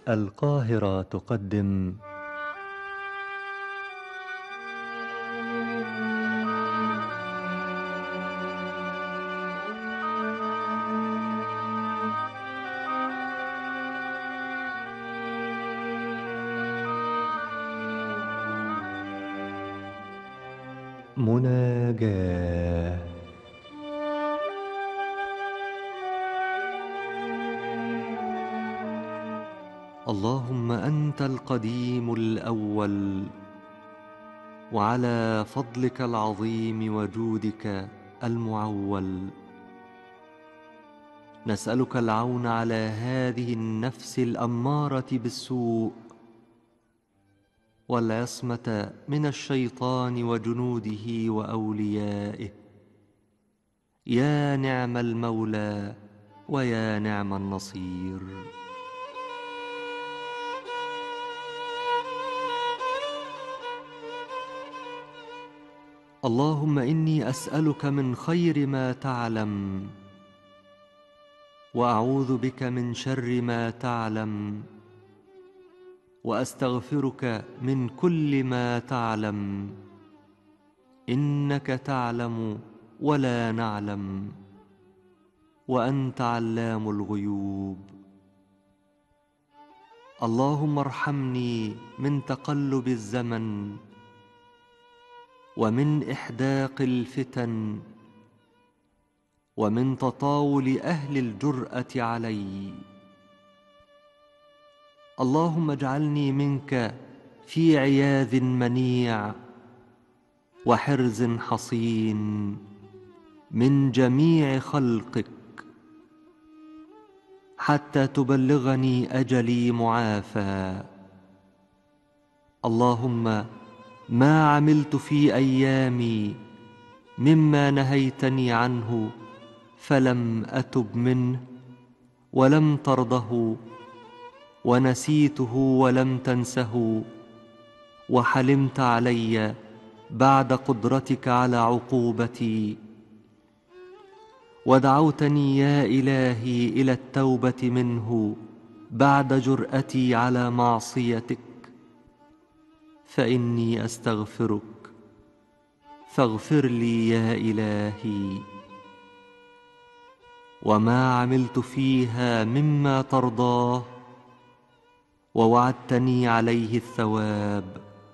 القاهرة تقدم مناجاة. اللهم أنت القديم الأول، وعلى فضلك العظيم وجودك المعول نسألك العون على هذه النفس الأمارة بالسوء، والعصمة من الشيطان وجنوده وأوليائه. يا نعم المولى ويا نعم النصير. اللهم إني أسألك من خير ما تعلم، وأعوذ بك من شر ما تعلم، وأستغفرك من كل ما تعلم، إنك تعلم ولا نعلم، وأنت علام الغيوب. اللهم ارحمني من تقلب الزمن، ومن إحداق الفتن، ومن تطاول أهل الجرأة علي. اللهم اجعلني منك في عياذ منيع، وحرز حصين من جميع خلقك، حتى تبلغني أجلي معافى. اللهم ما عملت في أيامي مما نهيتني عنه فلم أتب منه ولم ترضه، ونسيته ولم تنسه، وحلمت علي بعد قدرتك على عقوبتي، ودعوتني يا إلهي إلى التوبة منه بعد جرأتي على معصيتك. فإني أستغفرك فاغفر لي يا إلهي. وما عملت فيها مما ترضاه ووعدتني عليه الثواب،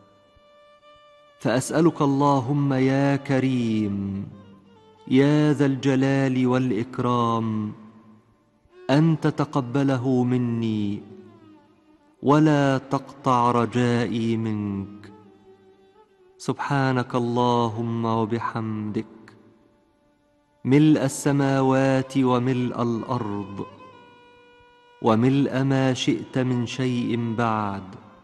فأسألك اللهم يا كريم يا ذا الجلال والإكرام أن تتقبله مني، ولا تقطع رجائي منك. سبحانك اللهم وبحمدك، ملء السماوات وملء الأرض، وملء ما شئت من شيء بعد.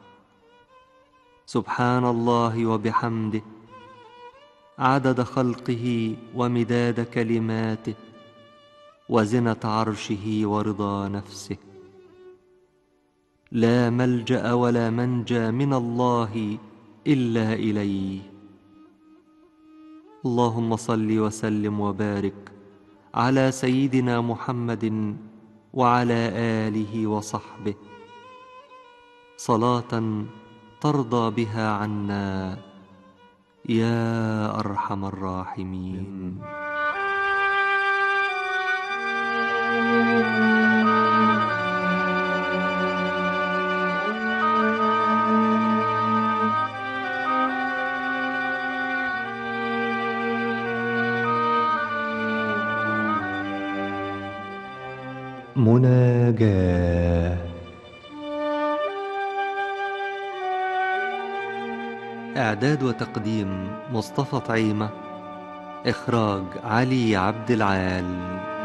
سبحان الله وبحمده، عدد خلقه ومداد كلماته، وزنة عرشه ورضا نفسه. لا ملجأ ولا منجى من الله إلا إليه. اللهم صل وسلم وبارك على سيدنا محمد وعلى آله وصحبه، صلاة ترضى بها عنا يا أرحم الراحمين. مناجاة. إعداد وتقديم مصطفى طعيمة. إخراج علي عبد العال.